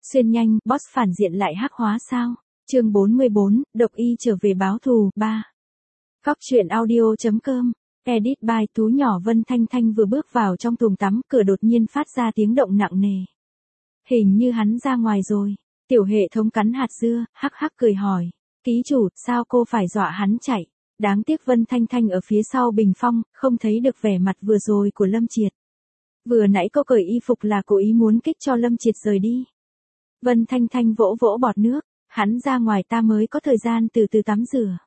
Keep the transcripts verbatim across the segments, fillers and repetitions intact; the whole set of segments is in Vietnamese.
Xuyên nhanh, boss phản diện lại hắc hóa sao? Chương bốn mươi bốn, độc y trở về báo thù, ba. Góc truyện audio.com, edit by Tú nhỏ. Vân Thanh Thanh vừa bước vào trong thùng tắm, cửa đột nhiên phát ra tiếng động nặng nề. Hình như hắn ra ngoài rồi. Tiểu hệ thống cắn hạt dưa, hắc hắc cười hỏi. Ký chủ, sao cô phải dọa hắn chạy? Đáng tiếc Vân Thanh Thanh ở phía sau bình phong, không thấy được vẻ mặt vừa rồi của Lâm Triệt. Vừa nãy cô cởi y phục là cố ý muốn kích cho Lâm Triệt rời đi. Vân Thanh Thanh vỗ vỗ bọt nước, hắn ra ngoài ta mới có thời gian từ từ tắm rửa.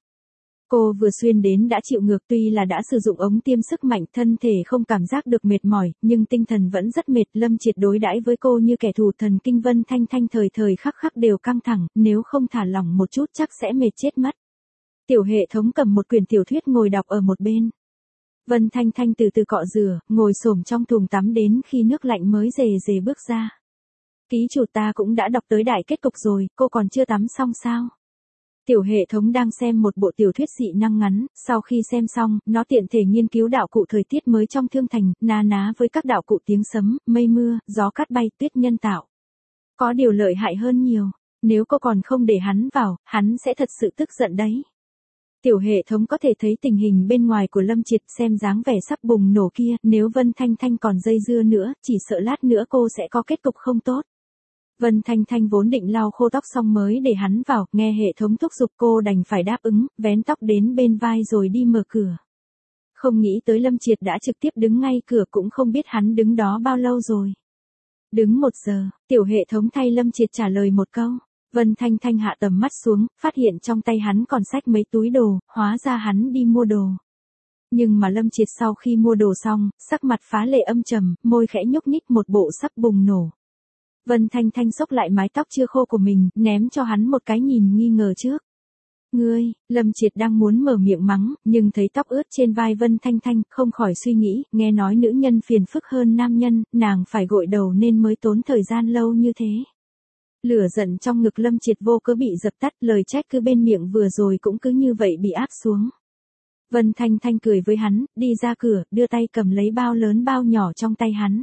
Cô vừa xuyên đến đã chịu ngược, tuy là đã sử dụng ống tiêm sức mạnh, thân thể không cảm giác được mệt mỏi, nhưng tinh thần vẫn rất mệt. Lâm Triệt đối đãi với cô như kẻ thù, thần kinh Vân Thanh Thanh thời thời khắc khắc đều căng thẳng, nếu không thả lỏng một chút chắc sẽ mệt chết mất. Tiểu hệ thống cầm một quyển tiểu thuyết ngồi đọc ở một bên. Vân Thanh Thanh từ từ cọ rửa, ngồi xổm trong thùng tắm đến khi nước lạnh mới rề rề bước ra. Ký chủ, ta cũng đã đọc tới đại kết cục rồi, cô còn chưa tắm xong sao? Tiểu hệ thống đang xem một bộ tiểu thuyết dị năng ngắn, sau khi xem xong, nó tiện thể nghiên cứu đạo cụ thời tiết mới trong thương thành, na ná với các đạo cụ tiếng sấm, mây mưa, gió cát bay, tuyết nhân tạo. Có điều lợi hại hơn nhiều, nếu cô còn không để hắn vào, hắn sẽ thật sự tức giận đấy. Tiểu hệ thống có thể thấy tình hình bên ngoài của Lâm Triệt, xem dáng vẻ sắp bùng nổ kia, nếu Vân Thanh Thanh còn dây dưa nữa, chỉ sợ lát nữa cô sẽ có kết cục không tốt. Vân Thanh Thanh vốn định lau khô tóc xong mới để hắn vào, nghe hệ thống thúc giục cô đành phải đáp ứng, vén tóc đến bên vai rồi đi mở cửa. Không nghĩ tới Lâm Triệt đã trực tiếp đứng ngay cửa, cũng không biết hắn đứng đó bao lâu rồi. Đứng một giờ, tiểu hệ thống thay Lâm Triệt trả lời một câu. Vân Thanh Thanh hạ tầm mắt xuống, phát hiện trong tay hắn còn xách mấy túi đồ, hóa ra hắn đi mua đồ. Nhưng mà Lâm Triệt sau khi mua đồ xong, sắc mặt phá lệ âm trầm, môi khẽ nhúc nhích, một bộ sắp bùng nổ. Vân Thanh Thanh xốc lại mái tóc chưa khô của mình, ném cho hắn một cái nhìn nghi ngờ trước. Ngươi, Lâm Triệt đang muốn mở miệng mắng, nhưng thấy tóc ướt trên vai Vân Thanh Thanh, không khỏi suy nghĩ, nghe nói nữ nhân phiền phức hơn nam nhân, nàng phải gội đầu nên mới tốn thời gian lâu như thế. Lửa giận trong ngực Lâm Triệt vô cớ bị dập tắt, lời trách cứ bên miệng vừa rồi cũng cứ như vậy bị áp xuống. Vân Thanh Thanh cười với hắn, đi ra cửa, đưa tay cầm lấy bao lớn bao nhỏ trong tay hắn.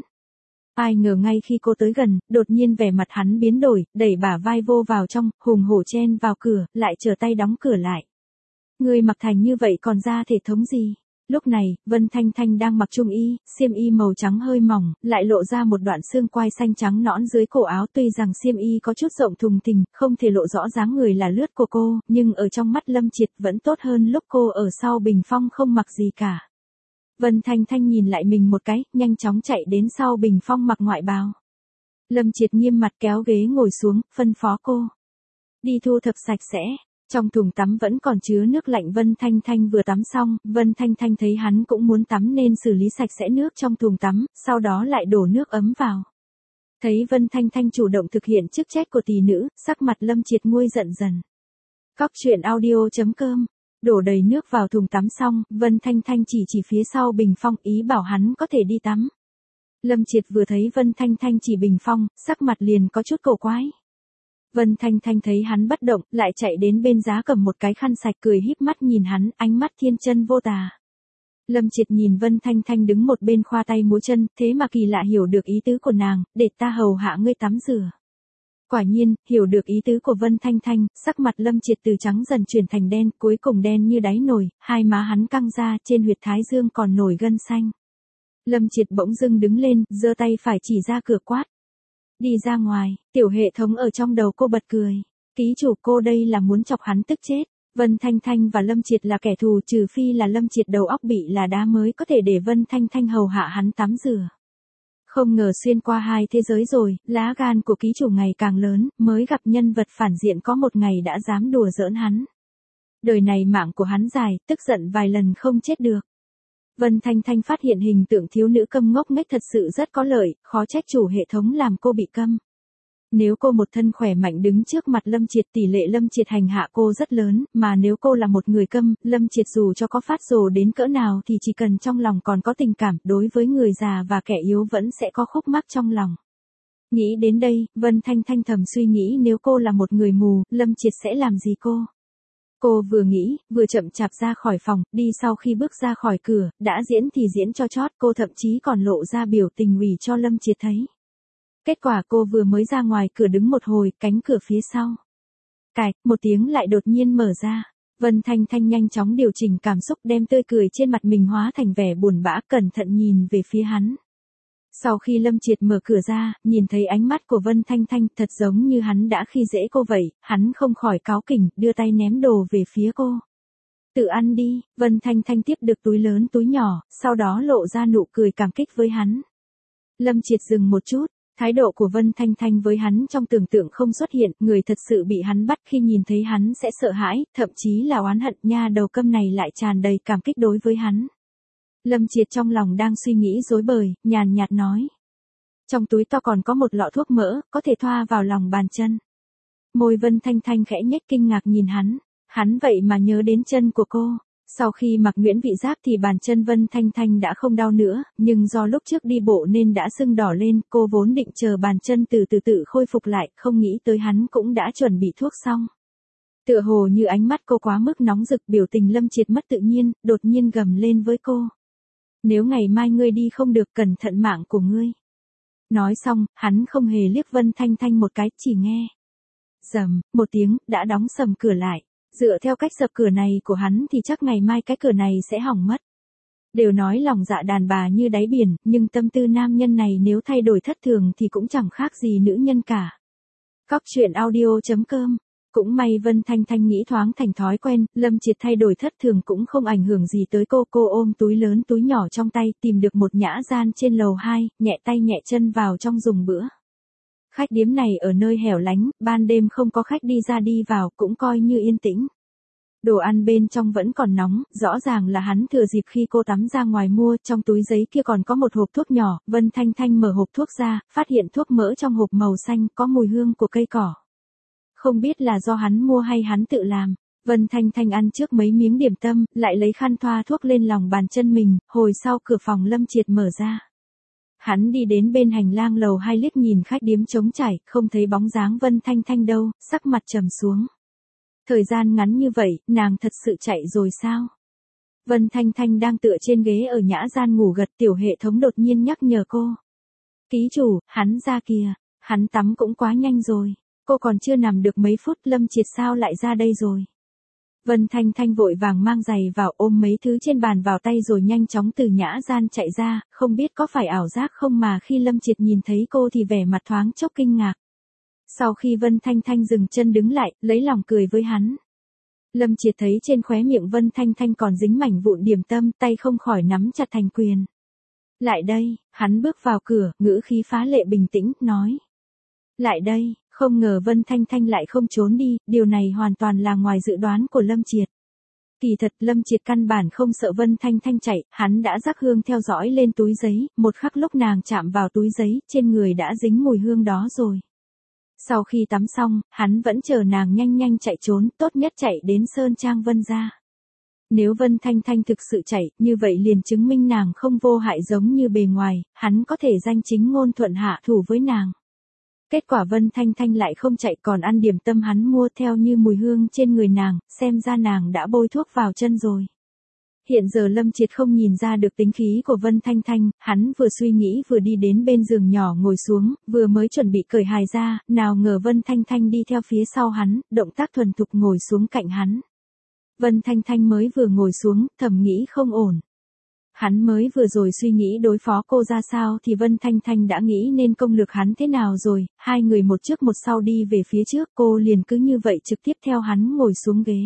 Ai ngờ ngay khi cô tới gần, đột nhiên vẻ mặt hắn biến đổi, đẩy bả vai vô vào trong, hùng hổ chen vào cửa, lại trở tay đóng cửa lại. Người mặc thành như vậy còn ra thể thống gì? Lúc này, Vân Thanh Thanh đang mặc trung y, xiêm y màu trắng hơi mỏng, lại lộ ra một đoạn xương quai xanh trắng nõn dưới cổ áo. Tuy rằng xiêm y có chút rộng thùng thình, không thể lộ rõ dáng người là lướt của cô, nhưng ở trong mắt Lâm Triệt vẫn tốt hơn lúc cô ở sau bình phong không mặc gì cả. Vân Thanh Thanh nhìn lại mình một cái, nhanh chóng chạy đến sau bình phong mặc ngoại bào. Lâm Triệt nghiêm mặt kéo ghế ngồi xuống, phân phó cô. Đi thu thập sạch sẽ. Trong thùng tắm vẫn còn chứa nước lạnh. Vân Thanh Thanh vừa tắm xong, Vân Thanh Thanh thấy hắn cũng muốn tắm nên xử lý sạch sẽ nước trong thùng tắm, sau đó lại đổ nước ấm vào. Thấy Vân Thanh Thanh chủ động thực hiện chức trách của tỷ nữ, sắc mặt Lâm Triệt nguôi giận dần. Góc truyện audio.com. Đổ đầy nước vào thùng tắm xong, Vân Thanh Thanh chỉ chỉ phía sau bình phong, ý bảo hắn có thể đi tắm. Lâm Triệt vừa thấy Vân Thanh Thanh chỉ bình phong, sắc mặt liền có chút cổ quái. Vân Thanh Thanh thấy hắn bất động, lại chạy đến bên giá cầm một cái khăn sạch, cười híp mắt nhìn hắn, ánh mắt thiên chân vô tà. Lâm Triệt nhìn Vân Thanh Thanh đứng một bên khoa tay múa chân, thế mà kỳ lạ hiểu được ý tứ của nàng, để ta hầu hạ ngươi tắm rửa. Quả nhiên, hiểu được ý tứ của Vân Thanh Thanh, sắc mặt Lâm Triệt từ trắng dần chuyển thành đen, cuối cùng đen như đáy nồi, hai má hắn căng ra, trên huyệt thái dương còn nổi gân xanh. Lâm Triệt bỗng dưng đứng lên, giơ tay phải chỉ ra cửa quát. Đi ra ngoài. Tiểu hệ thống ở trong đầu cô bật cười. Ký chủ, cô đây là muốn chọc hắn tức chết. Vân Thanh Thanh và Lâm Triệt là kẻ thù, trừ phi là Lâm Triệt đầu óc bị là đá mới có thể để Vân Thanh Thanh hầu hạ hắn tắm rửa. Không ngờ xuyên qua hai thế giới rồi, lá gan của ký chủ ngày càng lớn, mới gặp nhân vật phản diện có một ngày đã dám đùa giỡn hắn. Đời này mạng của hắn dài, tức giận vài lần không chết được. Vân Thanh Thanh phát hiện hình tượng thiếu nữ câm ngốc nghếch thật sự rất có lợi, khó trách chủ hệ thống làm cô bị câm. Nếu cô một thân khỏe mạnh đứng trước mặt Lâm Triệt, tỷ lệ Lâm Triệt hành hạ cô rất lớn, mà nếu cô là một người câm, Lâm Triệt dù cho có phát rồ đến cỡ nào thì chỉ cần trong lòng còn có tình cảm, đối với người già và kẻ yếu vẫn sẽ có khúc mắc trong lòng. Nghĩ đến đây, Vân Thanh Thanh thầm suy nghĩ nếu cô là một người mù, Lâm Triệt sẽ làm gì cô? Cô vừa nghĩ, vừa chậm chạp ra khỏi phòng, đi sau khi bước ra khỏi cửa, đã diễn thì diễn cho chót, cô thậm chí còn lộ ra biểu tình ủy cho Lâm Triệt thấy. Kết quả cô vừa mới ra ngoài cửa đứng một hồi, cánh cửa phía sau. Cạch, một tiếng lại đột nhiên mở ra. Vân Thanh Thanh nhanh chóng điều chỉnh cảm xúc, đem tươi cười trên mặt mình hóa thành vẻ buồn bã, cẩn thận nhìn về phía hắn. Sau khi Lâm Triệt mở cửa ra, nhìn thấy ánh mắt của Vân Thanh Thanh thật giống như hắn đã khi dễ cô vậy, hắn không khỏi cáu kỉnh, đưa tay ném đồ về phía cô. Tự ăn đi, Vân Thanh Thanh tiếp được túi lớn túi nhỏ, sau đó lộ ra nụ cười cảm kích với hắn. Lâm Triệt dừng một chút, thái độ của Vân Thanh Thanh với hắn trong tưởng tượng không xuất hiện, người thật sự bị hắn bắt khi nhìn thấy hắn sẽ sợ hãi, thậm chí là oán hận, nha đầu câm này lại tràn đầy cảm kích đối với hắn. Lâm Triệt trong lòng đang suy nghĩ rối bời, nhàn nhạt nói. Trong túi to còn có một lọ thuốc mỡ, có thể thoa vào lòng bàn chân. Môi Vân Thanh Thanh khẽ nhếch kinh ngạc nhìn hắn, hắn vậy mà nhớ đến chân của cô. Sau khi mặc Nguyễn Vị Giáp thì bàn chân Vân Thanh Thanh đã không đau nữa, nhưng do lúc trước đi bộ nên đã sưng đỏ lên, cô vốn định chờ bàn chân từ từ tự khôi phục lại, không nghĩ tới hắn cũng đã chuẩn bị thuốc xong. Tựa hồ như ánh mắt cô quá mức nóng rực, biểu tình Lâm Triệt mất tự nhiên, đột nhiên gầm lên với cô. Nếu ngày mai ngươi đi không được, cẩn thận mạng của ngươi. Nói xong, hắn không hề liếc Vân Thanh Thanh một cái, chỉ nghe. Rầm, một tiếng, đã đóng sầm cửa lại. Dựa theo cách sập cửa này của hắn thì chắc ngày mai cái cửa này sẽ hỏng mất. Đều nói lòng dạ đàn bà như đáy biển, nhưng tâm tư nam nhân này nếu thay đổi thất thường thì cũng chẳng khác gì nữ nhân cả. Cóc truyện audio chấm com. Cũng may Vân Thanh Thanh nghĩ thoáng thành thói quen, Lâm Triệt thay đổi thất thường cũng không ảnh hưởng gì tới cô. Cô ôm túi lớn túi nhỏ trong tay, tìm được một nhã gian trên lầu hai, nhẹ tay nhẹ chân vào trong dùng bữa. Khách điếm này ở nơi hẻo lánh, ban đêm không có khách đi ra đi vào, cũng coi như yên tĩnh. Đồ ăn bên trong vẫn còn nóng, rõ ràng là hắn thừa dịp khi cô tắm ra ngoài mua, trong túi giấy kia còn có một hộp thuốc nhỏ. Vân Thanh Thanh mở hộp thuốc ra, phát hiện thuốc mỡ trong hộp màu xanh, có mùi hương của cây cỏ. Không biết là do hắn mua hay hắn tự làm. Vân Thanh Thanh ăn trước mấy miếng điểm tâm, lại lấy khăn thoa thuốc lên lòng bàn chân mình, hồi sau cửa phòng Lâm Triệt mở ra. Hắn đi đến bên hành lang lầu hai liếc nhìn khách điếm trống trải, không thấy bóng dáng Vân Thanh Thanh đâu, sắc mặt trầm xuống. Thời gian ngắn như vậy, nàng thật sự chạy rồi sao? Vân Thanh Thanh đang tựa trên ghế ở nhã gian ngủ gật, tiểu hệ thống đột nhiên nhắc nhở cô. Ký chủ, hắn ra kìa, hắn tắm cũng quá nhanh rồi. Cô còn chưa nằm được mấy phút, Lâm Triệt sao lại ra đây rồi? Vân Thanh Thanh vội vàng mang giày vào, ôm mấy thứ trên bàn vào tay rồi nhanh chóng từ nhã gian chạy ra, không biết có phải ảo giác không mà khi Lâm Triệt nhìn thấy cô thì vẻ mặt thoáng chốc kinh ngạc. Sau khi Vân Thanh Thanh dừng chân đứng lại, lấy lòng cười với hắn. Lâm Triệt thấy trên khóe miệng Vân Thanh Thanh còn dính mảnh vụn điểm tâm, tay không khỏi nắm chặt thành quyền. Lại đây, hắn bước vào cửa, ngữ khí phá lệ bình tĩnh, nói. Lại đây. Không ngờ Vân Thanh Thanh lại không trốn đi, điều này hoàn toàn là ngoài dự đoán của Lâm Triệt. Kỳ thật Lâm Triệt căn bản không sợ Vân Thanh Thanh chạy, hắn đã rắc hương theo dõi lên túi giấy, một khắc lúc nàng chạm vào túi giấy, trên người đã dính mùi hương đó rồi. Sau khi tắm xong, hắn vẫn chờ nàng nhanh nhanh chạy trốn, tốt nhất chạy đến Sơn Trang Vân gia. Nếu Vân Thanh Thanh thực sự chạy, như vậy liền chứng minh nàng không vô hại giống như bề ngoài, hắn có thể danh chính ngôn thuận hạ thủ với nàng. Kết quả Vân Thanh Thanh lại không chạy còn ăn điểm tâm hắn mua theo như mùi hương trên người nàng, xem ra nàng đã bôi thuốc vào chân rồi. Hiện giờ Lâm Triệt không nhìn ra được tính khí của Vân Thanh Thanh, hắn vừa suy nghĩ vừa đi đến bên giường nhỏ ngồi xuống, vừa mới chuẩn bị cởi hài ra, nào ngờ Vân Thanh Thanh đi theo phía sau hắn, động tác thuần thục ngồi xuống cạnh hắn. Vân Thanh Thanh mới vừa ngồi xuống, thầm nghĩ không ổn. Hắn mới vừa rồi suy nghĩ đối phó cô ra sao thì Vân Thanh Thanh đã nghĩ nên công lược hắn thế nào rồi, hai người một trước một sau đi về phía trước, cô liền cứ như vậy trực tiếp theo hắn ngồi xuống ghế.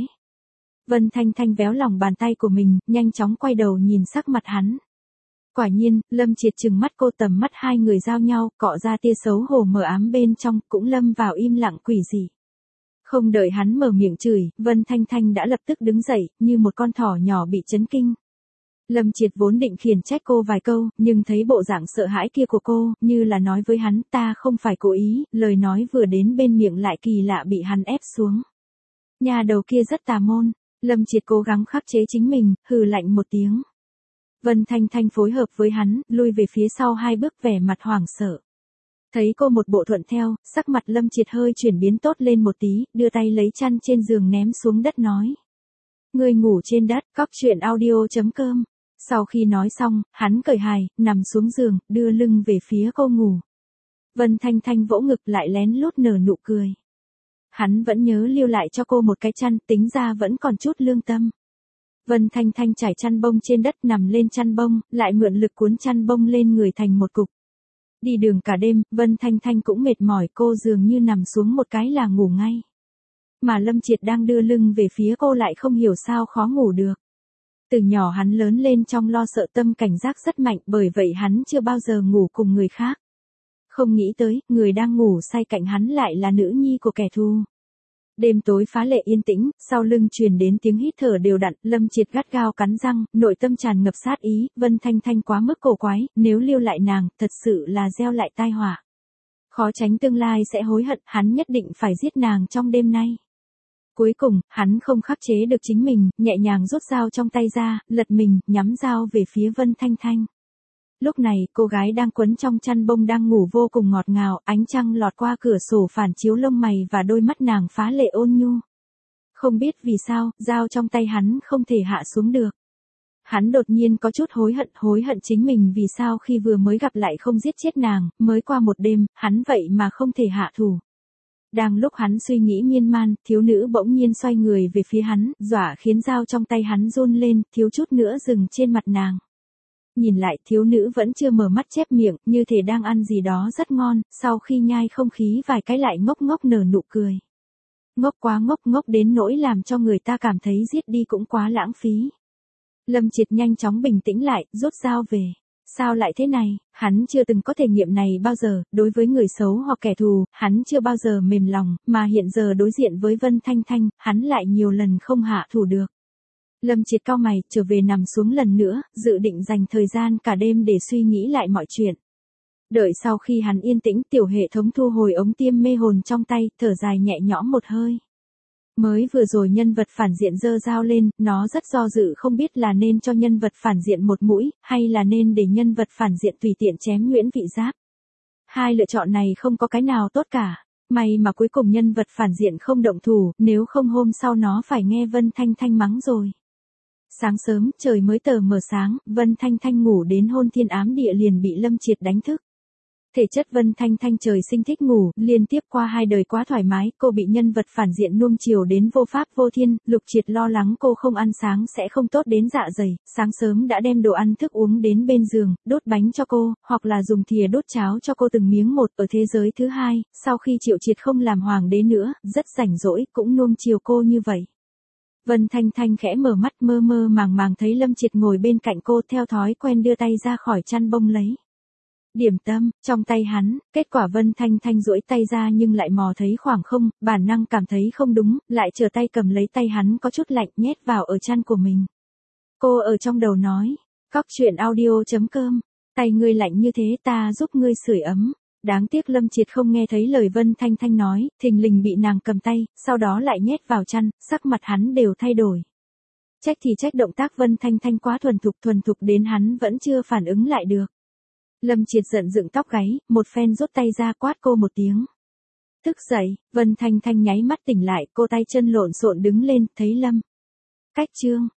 Vân Thanh Thanh véo lòng bàn tay của mình, nhanh chóng quay đầu nhìn sắc mặt hắn. Quả nhiên, Lâm Triệt trừng mắt cô, tầm mắt hai người giao nhau, cọ ra tia xấu hổ mờ ám bên trong, cũng lâm vào im lặng quỷ dị. Không đợi hắn mở miệng chửi, Vân Thanh Thanh đã lập tức đứng dậy, như một con thỏ nhỏ bị chấn kinh. Lâm Triệt vốn định khiển trách cô vài câu, nhưng thấy bộ dạng sợ hãi kia của cô, như là nói với hắn, ta không phải cố ý, lời nói vừa đến bên miệng lại kỳ lạ bị hắn ép xuống. Nhà đầu kia rất tà môn, Lâm Triệt cố gắng khắc chế chính mình, hừ lạnh một tiếng. Vân Thanh Thanh phối hợp với hắn, lui về phía sau hai bước vẻ mặt hoảng sợ. Thấy cô một bộ thuận theo, sắc mặt Lâm Triệt hơi chuyển biến tốt lên một tí, đưa tay lấy chăn trên giường ném xuống đất nói. Ngươi ngủ trên đất, cóc truyện audio chấm com. Sau khi nói xong, hắn cởi hài, nằm xuống giường, đưa lưng về phía cô ngủ. Vân Thanh Thanh vỗ ngực lại lén lút nở nụ cười. Hắn vẫn nhớ lưu lại cho cô một cái chăn, tính ra vẫn còn chút lương tâm. Vân Thanh Thanh trải chăn bông trên đất nằm lên chăn bông, lại mượn lực cuốn chăn bông lên người thành một cục. Đi đường cả đêm, Vân Thanh Thanh cũng mệt mỏi, cô dường như nằm xuống một cái là ngủ ngay. Mà Lâm Triệt đang đưa lưng về phía cô lại không hiểu sao khó ngủ được. Từ nhỏ hắn lớn lên trong lo sợ, tâm cảnh giác rất mạnh, bởi vậy hắn chưa bao giờ ngủ cùng người khác. Không nghĩ tới, người đang ngủ say cạnh hắn lại là nữ nhi của kẻ thù. Đêm tối phá lệ yên tĩnh, sau lưng truyền đến tiếng hít thở đều đặn, Lâm Triệt gắt gao cắn răng, nội tâm tràn ngập sát ý, Vân Thanh Thanh quá mức cổ quái, nếu lưu lại nàng, thật sự là gieo lại tai họa. Khó tránh tương lai sẽ hối hận, hắn nhất định phải giết nàng trong đêm nay. Cuối cùng, hắn không khắc chế được chính mình, nhẹ nhàng rút dao trong tay ra, lật mình, nhắm dao về phía Vân Thanh Thanh. Lúc này, cô gái đang quấn trong chăn bông đang ngủ vô cùng ngọt ngào, ánh trăng lọt qua cửa sổ phản chiếu lông mày và đôi mắt nàng phá lệ ôn nhu. Không biết vì sao, dao trong tay hắn không thể hạ xuống được. Hắn đột nhiên có chút hối hận, hối hận chính mình vì sao khi vừa mới gặp lại không giết chết nàng, mới qua một đêm, hắn vậy mà không thể hạ thủ. Đang lúc hắn suy nghĩ miên man, thiếu nữ bỗng nhiên xoay người về phía hắn, dọa khiến dao trong tay hắn run lên, thiếu chút nữa dừng trên mặt nàng. Nhìn lại, thiếu nữ vẫn chưa mở mắt chép miệng, như thể đang ăn gì đó rất ngon, sau khi nhai không khí vài cái lại ngốc ngốc nở nụ cười. Ngốc quá ngốc, ngốc đến nỗi làm cho người ta cảm thấy giết đi cũng quá lãng phí. Lâm Triệt nhanh chóng bình tĩnh lại, rút dao về. Sao lại thế này, hắn chưa từng có thể nghiệm này bao giờ, đối với người xấu hoặc kẻ thù, hắn chưa bao giờ mềm lòng, mà hiện giờ đối diện với Vân Thanh Thanh, hắn lại nhiều lần không hạ thủ được. Lâm Triệt cau mày, trở về nằm xuống lần nữa, dự định dành thời gian cả đêm để suy nghĩ lại mọi chuyện. Đợi sau khi hắn yên tĩnh, tiểu hệ thống thu hồi ống tiêm mê hồn trong tay, thở dài nhẹ nhõm một hơi. Mới vừa rồi nhân vật phản diện giơ dao lên, nó rất do dự không biết là nên cho nhân vật phản diện một mũi, hay là nên để nhân vật phản diện tùy tiện chém Nguyễn Vị Giáp. Hai lựa chọn này không có cái nào tốt cả. May mà cuối cùng nhân vật phản diện không động thủ, nếu không hôm sau nó phải nghe Vân Thanh Thanh mắng rồi. Sáng sớm, trời mới tờ mờ sáng, Vân Thanh Thanh ngủ đến hôn thiên ám địa liền bị Lâm Triệt đánh thức. Thể chất Vân Thanh Thanh trời sinh thích ngủ, liên tiếp qua hai đời quá thoải mái, cô bị nhân vật phản diện nuông chiều đến vô pháp vô thiên, Lục Triệt lo lắng cô không ăn sáng sẽ không tốt đến dạ dày, sáng sớm đã đem đồ ăn thức uống đến bên giường, đốt bánh cho cô, hoặc là dùng thìa đốt cháo cho cô từng miếng một. Ở thế giới thứ hai, sau khi Triệu Triệt không làm hoàng đế nữa, rất rảnh rỗi, cũng nuông chiều cô như vậy. Vân Thanh Thanh khẽ mở mắt, mơ mơ màng màng thấy Lâm Triệt ngồi bên cạnh cô, theo thói quen đưa tay ra khỏi chăn bông lấy điểm tâm trong tay hắn, kết quả Vân Thanh Thanh duỗi tay ra nhưng lại mò thấy khoảng không, bản năng cảm thấy không đúng, lại trở tay cầm lấy tay hắn có chút lạnh, nhét vào ở chăn của mình. Cô ở trong đầu nói, cóc truyện audio chấm com, tay ngươi lạnh như thế ta giúp ngươi sưởi ấm. Đáng tiếc Lâm Triệt không nghe thấy lời Vân Thanh Thanh nói, thình lình bị nàng cầm tay, sau đó lại nhét vào chăn, sắc mặt hắn đều thay đổi. Trách thì trách động tác Vân Thanh Thanh quá thuần thục, thuần thục đến hắn vẫn chưa phản ứng lại được. Lâm Triệt giận dựng tóc gáy, một phen rút tay ra quát cô một tiếng. Thức dậy, Vân Thanh Thanh nháy mắt tỉnh lại, cô tay chân lộn xộn đứng lên, thấy Lâm Cách Trương